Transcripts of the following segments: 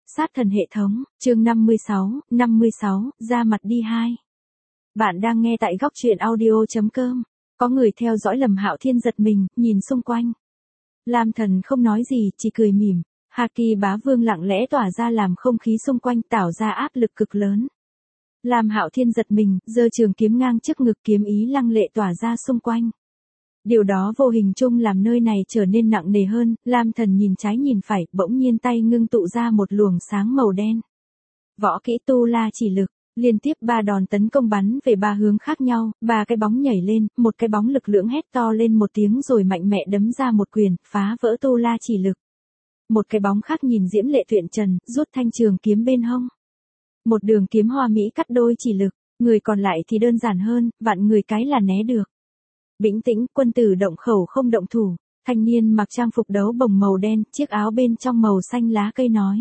Sát thần hệ thống, chương 56, ra mặt đi 2. Bạn đang nghe tại góc truyện audio.com. Có người theo dõi Lâm Hạo Thiên giật mình, nhìn xung quanh. Lam Thần không nói gì, chỉ cười mỉm. Haki bá vương lặng lẽ tỏa ra làm không khí xung quanh tạo ra áp lực cực lớn. Lam Hạo Thiên giật mình, giơ trường kiếm ngang trước ngực, kiếm ý lăng lệ tỏa ra xung quanh. Điều đó vô hình chung làm nơi này trở nên nặng nề hơn. Lam Thần nhìn trái nhìn phải, bỗng nhiên tay ngưng tụ ra một luồng sáng màu đen. Võ kỹ Tu La chỉ lực, liên tiếp 3 đòn tấn công bắn về 3 hướng khác nhau, 3 cái bóng nhảy lên, một cái bóng lực lưỡng hét to lên một tiếng rồi mạnh mẽ đấm ra một quyền, phá vỡ Tu La chỉ lực. Một cái bóng khác nhìn diễm lệ tuyệt trần, rút thanh trường kiếm bên hông. Một đường kiếm hoa mỹ cắt đôi chỉ lực, người còn lại thì đơn giản hơn, vạn người cái là né được. Bĩnh tĩnh, quân tử động khẩu không động thủ. Thanh niên mặc trang phục đấu bồng màu đen, chiếc áo bên trong màu xanh lá cây nói.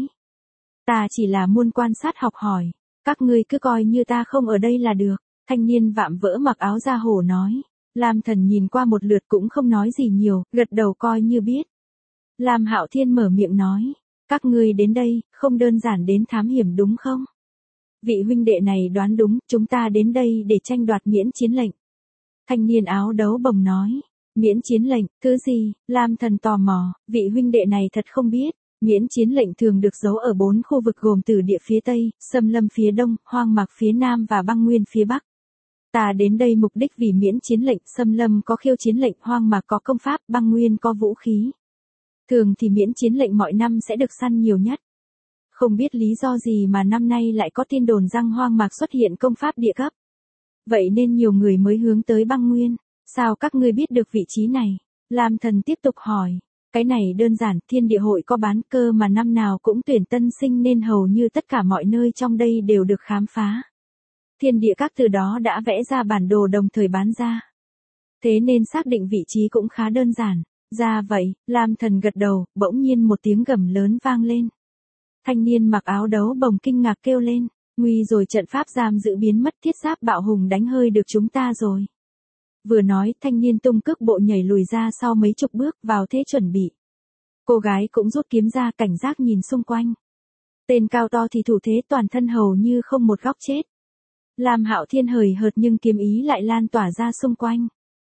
Ta chỉ là muôn quan sát học hỏi, các ngươi cứ coi như ta không ở đây là được. Thanh niên vạm vỡ mặc áo da hổ nói. Lam Thần nhìn qua một lượt cũng không nói gì nhiều, gật đầu coi như biết. Lam Hạo Thiên mở miệng nói. Các ngươi đến đây, không đơn giản đến thám hiểm đúng không? Vị huynh đệ này đoán đúng, chúng ta đến đây để tranh đoạt miễn chiến lệnh. Thanh niên áo đấu bồng nói, miễn chiến lệnh, thứ gì? Lam Thần tò mò, vị huynh đệ này thật không biết. Miễn chiến lệnh thường được giấu ở 4 khu vực gồm Tử Địa phía Tây, Xâm Lâm phía Đông, Hoang Mạc phía Nam và Băng Nguyên phía Bắc. Ta đến đây mục đích vì miễn chiến lệnh, Xâm Lâm có khiêu chiến lệnh, Hoang Mạc có công pháp, Băng Nguyên có vũ khí. Thường thì miễn chiến lệnh mọi năm sẽ được săn nhiều nhất. Không biết lý do gì mà năm nay lại có tin đồn rằng Hoang Mạc xuất hiện công pháp địa cấp. Vậy nên nhiều người mới hướng tới Băng Nguyên. Sao các ngươi biết được vị trí này? Lam Thần tiếp tục hỏi. Cái này đơn giản, Thiên Địa hội có bán cơ mà năm nào cũng tuyển tân sinh nên hầu như tất cả mọi nơi trong đây đều được khám phá. Thiên địa các từ đó đã vẽ ra bản đồ đồng thời bán ra. Thế nên xác định vị trí cũng khá đơn giản. Ra vậy, Lam Thần gật đầu, bỗng nhiên một tiếng gầm lớn vang lên. Thanh niên mặc áo đấu bồng kinh ngạc kêu lên. Nguy rồi, trận pháp giam giữ biến mất, thiết giáp bạo hùng đánh hơi được chúng ta rồi. Vừa nói, thanh niên tung cước bộ nhảy lùi ra sau mấy chục bước vào thế chuẩn bị. Cô gái cũng rút kiếm ra cảnh giác nhìn xung quanh. Tên cao to thì thủ thế toàn thân hầu như không một góc chết. Lam Hạo Thiên hời hợt nhưng kiếm ý lại lan tỏa ra xung quanh.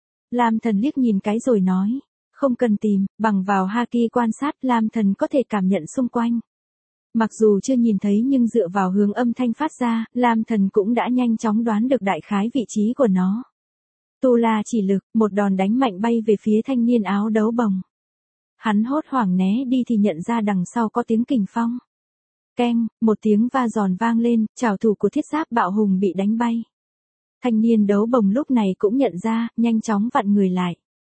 Lam Thần liếc nhìn cái rồi nói. Không cần tìm, bằng vào haki quan sát Lam Thần có thể cảm nhận xung quanh. Mặc dù chưa nhìn thấy nhưng dựa vào hướng âm thanh phát ra, Lam Thần cũng đã nhanh chóng đoán được đại khái vị trí của nó. Tu La chỉ lực, một đòn đánh mạnh bay về phía thanh niên áo đấu bồng. Hắn hốt hoảng né đi thì nhận ra đằng sau có tiếng kình phong. Keng, một tiếng va giòn vang lên, trảo thủ của thiết giáp bạo hùng bị đánh bay. Thanh niên đấu bồng lúc này cũng nhận ra, nhanh chóng vặn người lại.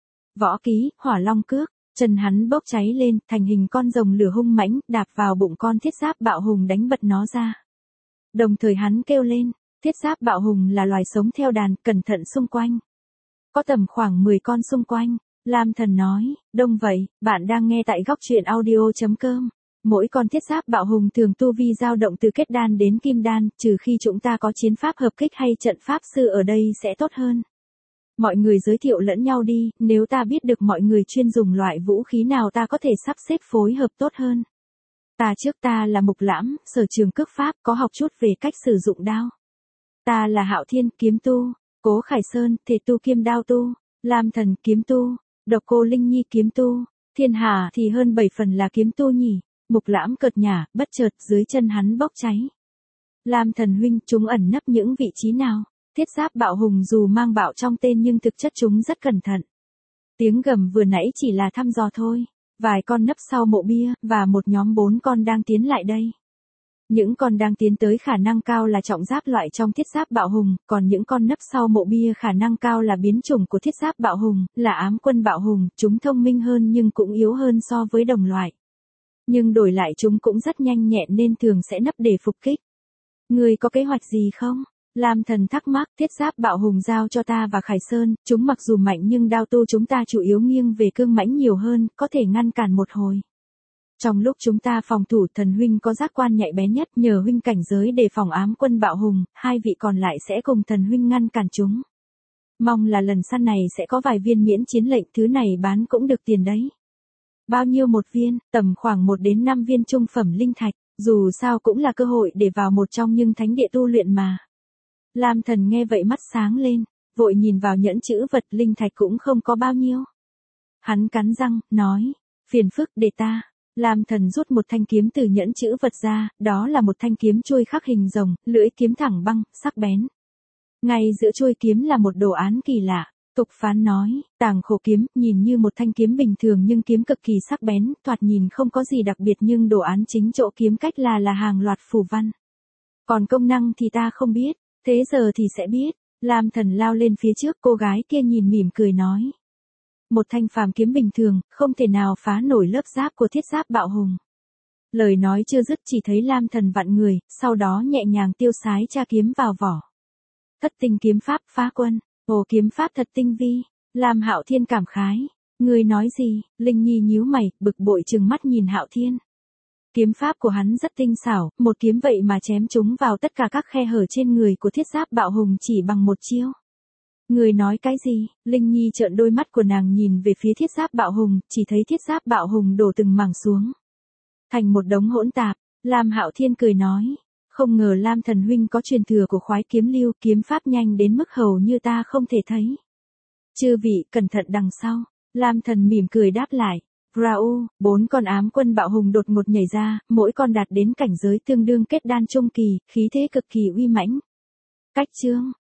Võ ký, hỏa long cước, chân hắn bốc cháy lên, thành hình con rồng lửa hung mãnh, đạp vào bụng con thiết giáp bạo hùng đánh bật nó ra. Đồng thời hắn kêu lên, thiết giáp bạo hùng là loài sống theo đàn, cẩn thận xung quanh. Có tầm khoảng 10 con xung quanh. Lam Thần nói, đông vậy, bạn đang nghe tại góc truyện audio.com. Mỗi con thiết giáp bạo hùng thường tu vi dao động từ kết đan đến kim đan, trừ khi chúng ta có chiến pháp hợp kích hay trận pháp sư ở đây sẽ tốt hơn. Mọi người giới thiệu lẫn nhau đi, nếu ta biết được mọi người chuyên dùng loại vũ khí nào ta có thể sắp xếp phối hợp tốt hơn. Ta là Mục Lãm, sở trường cước pháp, có học chút về cách sử dụng đao. Ta là Hạo Thiên, kiếm tu. Cố Khải Sơn, thể tu kiêm đao tu. Lam Thần, kiếm tu. Độc Cô Linh Nhi, kiếm tu. Thiên Hà thì hơn 7 phần là kiếm tu nhỉ. Mục Lãm cợt nhả, bất chợt dưới chân hắn bốc cháy. Lam Thần huynh, chúng ẩn nấp những vị trí nào? Thiết giáp bạo hùng dù mang bạo trong tên nhưng thực chất chúng rất cẩn thận. Tiếng gầm vừa nãy chỉ là thăm dò thôi. Vài con nấp sau mộ bia, và một nhóm 4 con đang tiến lại đây. Những con đang tiến tới khả năng cao là trọng giáp loại trong thiết giáp bạo hùng, còn những con nấp sau mộ bia khả năng cao là biến chủng của thiết giáp bạo hùng, là ám quân bạo hùng, chúng thông minh hơn nhưng cũng yếu hơn so với đồng loại. Nhưng đổi lại chúng cũng rất nhanh nhẹn nên thường sẽ nấp để phục kích. Người có kế hoạch gì không? Lam Thần thắc mắc, thiết giáp bạo hùng giao cho ta và Khải Sơn, chúng mặc dù mạnh nhưng đao tu chúng ta chủ yếu nghiêng về cương mãnh nhiều hơn, có thể ngăn cản một hồi. Trong lúc chúng ta phòng thủ, thần huynh có giác quan nhạy bén nhất, nhờ huynh cảnh giới đề phòng ám quân bạo hùng, 2 vị còn lại sẽ cùng thần huynh ngăn cản chúng. Mong là lần săn này sẽ có vài viên miễn chiến lệnh, thứ này bán cũng được tiền đấy. Bao nhiêu một viên? Tầm khoảng 1 đến 5 viên trung phẩm linh thạch. Dù sao cũng là cơ hội để vào một trong những thánh địa tu luyện mà. Lam Thần nghe vậy mắt sáng lên, vội nhìn vào nhẫn chữ vật, linh thạch cũng không có bao nhiêu. Hắn cắn răng, nói, phiền phức để ta. Lam Thần rút một thanh kiếm từ nhẫn chữ vật ra, đó là một thanh kiếm chuôi khắc hình rồng, lưỡi kiếm thẳng băng, sắc bén. Ngay giữa chuôi kiếm là một đồ án kỳ lạ. Tục phán nói, Tàng Khổ kiếm, nhìn như một thanh kiếm bình thường nhưng kiếm cực kỳ sắc bén, thoạt nhìn không có gì đặc biệt nhưng đồ án chính chỗ kiếm cách là hàng loạt phù văn. Còn công năng thì ta không biết, thế giờ thì sẽ biết. Lam Thần lao lên phía trước, cô gái kia nhìn mỉm cười nói. Một thanh phàm kiếm bình thường, không thể nào phá nổi lớp giáp của thiết giáp bạo hùng. Lời nói chưa dứt chỉ thấy Lam Thần vặn người, sau đó nhẹ nhàng tiêu sái tra kiếm vào vỏ. Thất tinh kiếm pháp phá quân, ồ kiếm pháp thật tinh vi. Lam Hạo Thiên cảm khái. Người nói gì? Linh Nhi nhíu mày, bực bội trừng mắt nhìn Hạo Thiên. Kiếm pháp của hắn rất tinh xảo, một kiếm vậy mà chém chúng vào tất cả các khe hở trên người của thiết giáp bạo hùng chỉ bằng một chiêu. Người nói cái gì? Linh Nhi trợn đôi mắt của nàng nhìn về phía thiết giáp bạo hùng, chỉ thấy thiết giáp bạo hùng đổ từng mảng xuống. Thành một đống hỗn tạp. Lam Hạo Thiên cười nói. Không ngờ Lam Thần huynh có truyền thừa của khoái kiếm lưu, kiếm pháp nhanh đến mức hầu như ta không thể thấy. Chư vị, cẩn thận đằng sau. Lam Thần mỉm cười đáp lại. Rao, 4 con ám quân bạo hùng đột ngột nhảy ra, mỗi con đạt đến cảnh giới tương đương kết đan trung kỳ, khí thế cực kỳ uy mãnh. Cách chương